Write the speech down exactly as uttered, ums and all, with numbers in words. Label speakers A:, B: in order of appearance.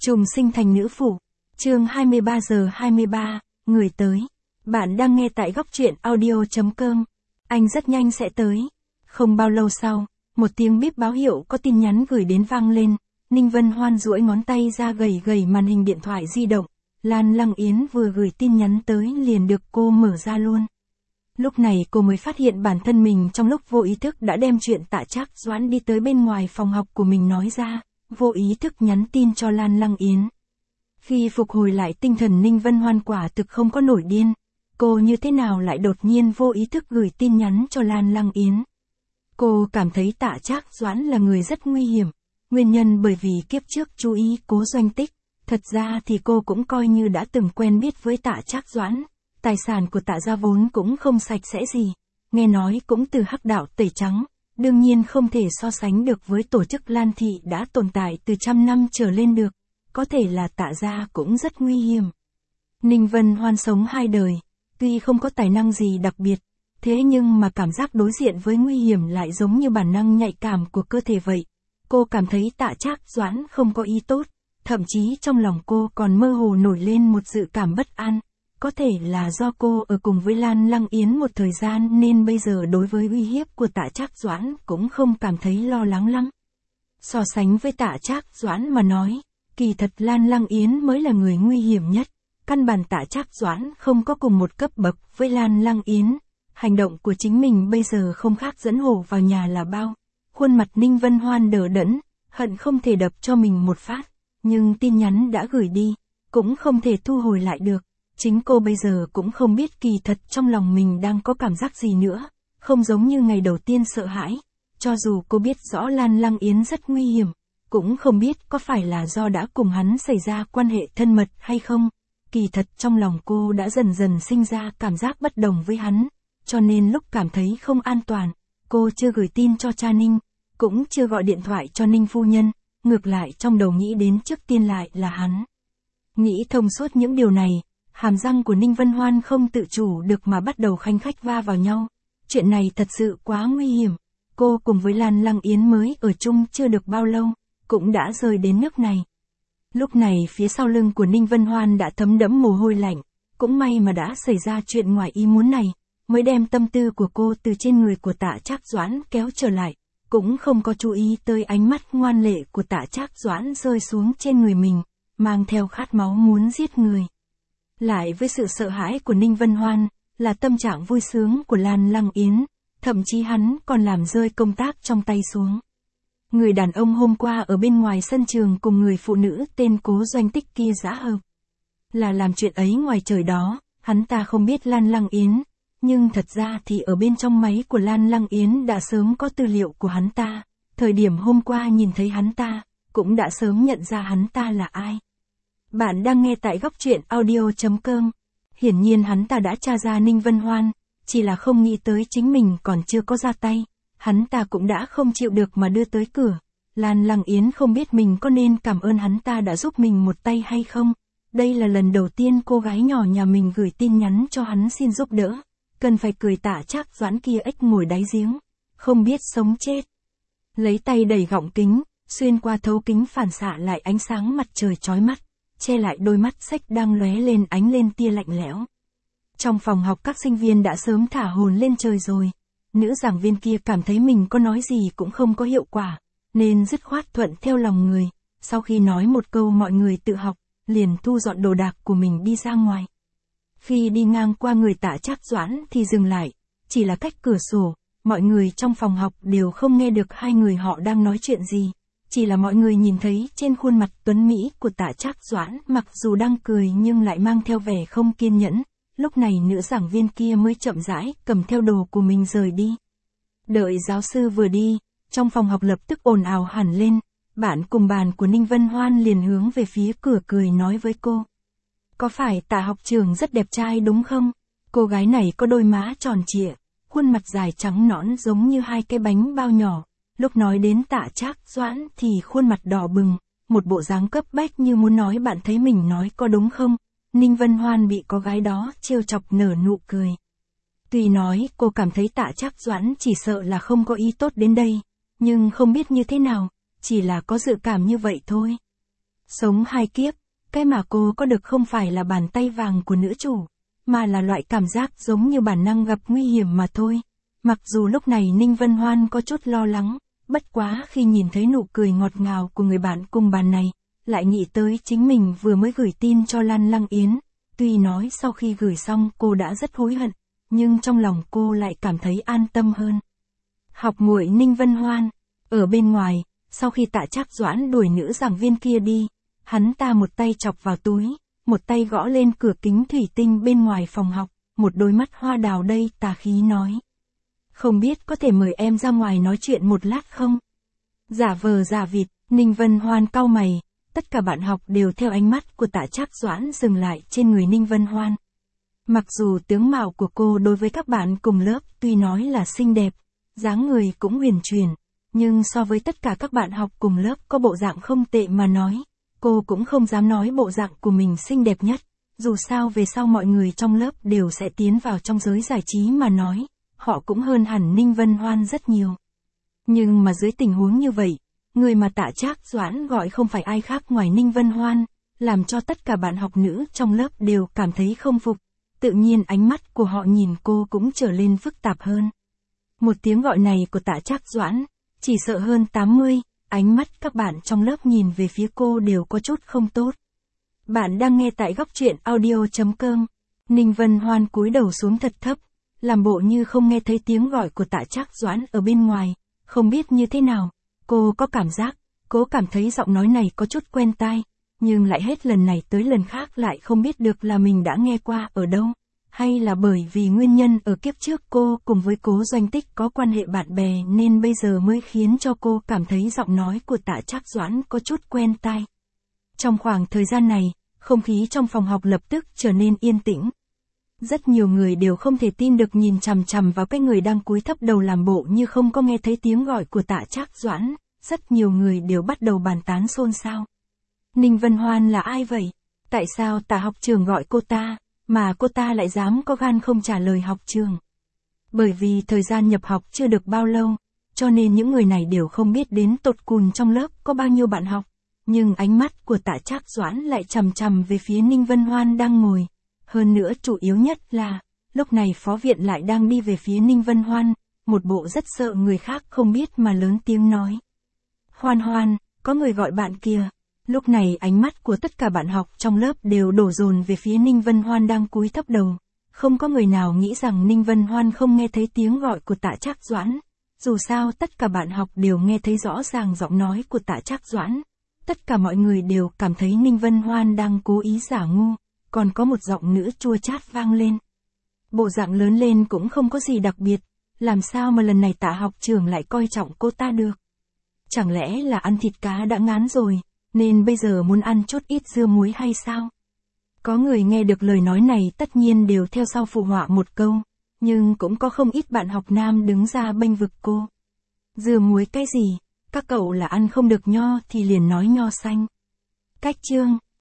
A: Trùng sinh thành nữ phụ. Chương hai mươi ba giờ hai mươi ba, người tới. Bạn đang nghe tại góc truyện audio chấm com. Anh rất nhanh sẽ tới. Không bao lâu sau, một tiếng bíp báo hiệu có tin nhắn gửi đến vang lên. Ninh Vân Hoan duỗi ngón tay ra gẩy gẩy màn hình điện thoại di động. Lan Lăng Yến vừa gửi tin nhắn tới liền được cô mở ra luôn. Lúc này cô mới phát hiện bản thân mình trong lúc vô ý thức đã đem chuyện Tạ Trác Doãn đi tới bên ngoài phòng học của mình nói ra, vô ý thức nhắn tin cho Lan Lăng Yến. Khi phục hồi lại tinh thần, Ninh Vân Hoan quả thực không có nổi điên. Cô như thế nào lại đột nhiên vô ý thức gửi tin nhắn cho Lan Lăng Yến? Cô cảm thấy Tạ Trác Doãn là người rất nguy hiểm. Nguyên nhân bởi vì kiếp trước chú ý Cố Doanh Tích. Thật ra thì cô cũng coi như đã từng quen biết với Tạ Trác Doãn. Tài sản của Tạ gia vốn cũng không sạch sẽ gì. Nghe nói cũng từ hắc đạo tẩy trắng. Đương nhiên không thể so sánh được với tổ chức Lan Thị đã tồn tại từ trăm năm trở lên được. Có thể là Tạ gia cũng rất nguy hiểm. Ninh Vân Hoan sống hai đời. Tuy không có tài năng gì đặc biệt. Thế nhưng mà cảm giác đối diện với nguy hiểm lại giống như bản năng nhạy cảm của cơ thể vậy. Cô cảm thấy Tạ Trác Doãn không có ý tốt. Thậm chí trong lòng cô còn mơ hồ nổi lên một dự cảm bất an. Có thể là do cô ở cùng với Lan Lăng Yến một thời gian nên bây giờ đối với uy hiếp của Tạ Trác Doãn cũng không cảm thấy lo lắng lắm. So sánh với Tạ Trác Doãn mà nói, kỳ thật Lan Lăng Yến mới là người nguy hiểm nhất. Căn bản Tạ Trác Doãn không có cùng một cấp bậc với Lan Lăng Yến. Hành động của chính mình bây giờ không khác dẫn hổ vào nhà là bao. Khuôn mặt Ninh Vân Hoan đờ đẫn, hận không thể đập cho mình một phát. Nhưng tin nhắn đã gửi đi, cũng không thể thu hồi lại được. Chính cô bây giờ cũng không biết kỳ thật trong lòng mình đang có cảm giác gì nữa. Không giống như ngày đầu tiên sợ hãi. Cho dù cô biết rõ Lan Lăng Yến rất nguy hiểm, cũng không biết có phải là do đã cùng hắn xảy ra quan hệ thân mật hay không. Kỳ thật trong lòng cô đã dần dần sinh ra cảm giác bất đồng với hắn. Cho nên lúc cảm thấy không an toàn, cô chưa gửi tin cho cha Ninh, cũng chưa gọi điện thoại cho Ninh phu nhân. Ngược lại trong đầu nghĩ đến trước tiên lại là hắn. Nghĩ thông suốt những điều này, hàm răng của Ninh Vân Hoan không tự chủ được mà bắt đầu khanh khách va vào nhau. Chuyện này thật sự quá nguy hiểm. Cô cùng với Lan Lăng Yến mới ở chung chưa được bao lâu, cũng đã rơi đến nước này. Lúc này phía sau lưng của Ninh Vân Hoan đã thấm đẫm mồ hôi lạnh. Cũng may mà đã xảy ra chuyện ngoài ý muốn này, mới đem tâm tư của cô từ trên người của Tạ Trác Doãn kéo trở lại. Cũng không có chú ý tới ánh mắt ngoan lệ của Tạ Trác Doãn rơi xuống trên người mình, mang theo khát máu muốn giết người. Lại với sự sợ hãi của Ninh Vân Hoan, là tâm trạng vui sướng của Lan Lăng Yến, thậm chí hắn còn làm rơi công tác trong tay xuống. Người đàn ông hôm qua ở bên ngoài sân trường cùng người phụ nữ tên Cố Doanh Tích kia giã hợp. Là làm chuyện ấy ngoài trời đó, hắn ta không biết Lan Lăng Yến. Nhưng thật ra thì ở bên trong máy của Lan Lăng Yến đã sớm có tư liệu của hắn ta. Thời điểm hôm qua nhìn thấy hắn ta, cũng đã sớm nhận ra hắn ta là ai. Bạn đang nghe tại góc truyện audio chấm com. Hiển nhiên hắn ta đã tra ra Ninh Vân Hoan, chỉ là không nghĩ tới chính mình còn chưa có ra tay. Hắn ta cũng đã không chịu được mà đưa tới cửa. Lan Lăng Yến không biết mình có nên cảm ơn hắn ta đã giúp mình một tay hay không. Đây là lần đầu tiên cô gái nhỏ nhà mình gửi tin nhắn cho hắn xin giúp đỡ. Cần phải cười Tạ Trác Doãn kia ếch ngồi đáy giếng, không biết sống chết. Lấy tay đẩy gọng kính, xuyên qua thấu kính phản xạ lại ánh sáng mặt trời chói mắt, che lại đôi mắt sách đang lóe lên ánh lên tia lạnh lẽo. Trong phòng học các sinh viên đã sớm thả hồn lên trời rồi. Nữ giảng viên kia cảm thấy mình có nói gì cũng không có hiệu quả, nên dứt khoát thuận theo lòng người. Sau khi nói một câu mọi người tự học, liền thu dọn đồ đạc của mình đi ra ngoài. Khi đi ngang qua người Tạ Trác Doãn thì dừng lại, chỉ là cách cửa sổ, mọi người trong phòng học đều không nghe được hai người họ đang nói chuyện gì, chỉ là mọi người nhìn thấy trên khuôn mặt tuấn mỹ của Tạ Trác Doãn mặc dù đang cười nhưng lại mang theo vẻ không kiên nhẫn. Lúc này nữ giảng viên kia mới chậm rãi cầm theo đồ của mình rời đi. Đợi giáo sư vừa đi, trong phòng học lập tức ồn ào hẳn lên, bạn cùng bàn của Ninh Vân Hoan liền hướng về phía cửa cười nói với cô. Có phải Tạ học trưởng rất đẹp trai đúng không? Cô gái này có đôi má tròn trịa, khuôn mặt dài trắng nõn giống như hai cái bánh bao nhỏ. Lúc nói đến Tạ Trác Doãn thì khuôn mặt đỏ bừng, một bộ dáng cấp bách như muốn nói bạn thấy mình nói có đúng không? Ninh Vân Hoan bị cô gái đó trêu chọc nở nụ cười. Tuy nói cô cảm thấy Tạ Trác Doãn chỉ sợ là không có ý tốt đến đây, nhưng không biết như thế nào, chỉ là có dự cảm như vậy thôi. Sống hai kiếp, cái mà cô có được không phải là bàn tay vàng của nữ chủ, mà là loại cảm giác giống như bản năng gặp nguy hiểm mà thôi. Mặc dù lúc này Ninh Vân Hoan có chút lo lắng, bất quá khi nhìn thấy nụ cười ngọt ngào của người bạn cùng bàn này, lại nghĩ tới chính mình vừa mới gửi tin cho Lan Lăng Yến. Tuy nói sau khi gửi xong cô đã rất hối hận, nhưng trong lòng cô lại cảm thấy an tâm hơn. Học muội Ninh Vân Hoan, ở bên ngoài, sau khi Tạ Trác Doãn đuổi nữ giảng viên kia đi, hắn ta một tay chọc vào túi, một tay gõ lên cửa kính thủy tinh bên ngoài phòng học, một đôi mắt hoa đào đầy tà khí nói. Không biết có thể mời em ra ngoài nói chuyện một lát không? Giả vờ giả vịt, Ninh Vân Hoan cau mày, tất cả bạn học đều theo ánh mắt của Tạ Trác Doãn dừng lại trên người Ninh Vân Hoan. Mặc dù tướng mạo của cô đối với các bạn cùng lớp tuy nói là xinh đẹp, dáng người cũng huyền chuyển, nhưng so với tất cả các bạn học cùng lớp có bộ dạng không tệ mà nói, cô cũng không dám nói bộ dạng của mình xinh đẹp nhất, dù sao về sau mọi người trong lớp đều sẽ tiến vào trong giới giải trí mà nói, họ cũng hơn hẳn Ninh Vân Hoan rất nhiều. Nhưng mà dưới tình huống như vậy, người mà Tạ Trác Doãn gọi không phải ai khác ngoài Ninh Vân Hoan, làm cho tất cả bạn học nữ trong lớp đều cảm thấy không phục, tự nhiên ánh mắt của họ nhìn cô cũng trở lên phức tạp hơn. Một tiếng gọi này của Tạ Trác Doãn, chỉ sợ hơn tám mươi, ánh mắt các bạn trong lớp nhìn về phía cô đều có chút không tốt. Bạn đang nghe tại góc truyện audio chấm com. Ninh Vân Hoan cúi đầu xuống thật thấp, làm bộ như không nghe thấy tiếng gọi của Tạ Trác Doãn ở bên ngoài, không biết như thế nào, cô có cảm giác, cô cảm thấy giọng nói này có chút quen tai, nhưng lại hết lần này tới lần khác lại không biết được là mình đã nghe qua ở đâu, hay là bởi vì nguyên nhân ở kiếp trước cô cùng với Cố Doanh Tích có quan hệ bạn bè nên bây giờ mới khiến cho cô cảm thấy giọng nói của Tạ Trác Doãn có chút quen tai. Trong khoảng thời gian này, không khí trong phòng học lập tức trở nên yên tĩnh. Rất nhiều người đều không thể tin được nhìn chằm chằm vào cái người đang cúi thấp đầu làm bộ như không có nghe thấy tiếng gọi của Tạ Trác Doãn, rất nhiều người đều bắt đầu bàn tán xôn xao. Ninh Vân Hoan là ai vậy? Tại sao Tạ học trưởng gọi cô ta, mà cô ta lại dám có gan không trả lời học trường? Bởi vì thời gian nhập học chưa được bao lâu, cho nên những người này đều không biết đến tột cùng trong lớp có bao nhiêu bạn học, nhưng ánh mắt của Tạ Trác Doãn lại chằm chằm về phía Ninh Vân Hoan đang ngồi. Hơn nữa chủ yếu nhất là, lúc này phó viện lại đang đi về phía Ninh Vân Hoan, một bộ rất sợ người khác không biết mà lớn tiếng nói. Hoan Hoan, có người gọi bạn kìa. Lúc này ánh mắt của tất cả bạn học trong lớp đều đổ dồn về phía Ninh Vân Hoan đang cúi thấp đầu. Không có người nào nghĩ rằng Ninh Vân Hoan không nghe thấy tiếng gọi của Tạ Trác Doãn. Dù sao tất cả bạn học đều nghe thấy rõ ràng giọng nói của Tạ Trác Doãn. Tất cả mọi người đều cảm thấy Ninh Vân Hoan đang cố ý giả ngu. Còn có một giọng nữ chua chát vang lên. Bộ dạng lớn lên cũng không có gì đặc biệt, làm sao mà lần này Tạ học trưởng lại coi trọng cô ta được? Chẳng lẽ là ăn thịt cá đã ngán rồi, nên bây giờ muốn ăn chút ít dưa muối hay sao? Có người nghe được lời nói này tất nhiên đều theo sau phụ họa một câu, nhưng cũng có không ít bạn học nam đứng ra bênh vực cô. Dưa muối cái gì? Các cậu là ăn không được nho thì liền nói nho xanh. Cách chương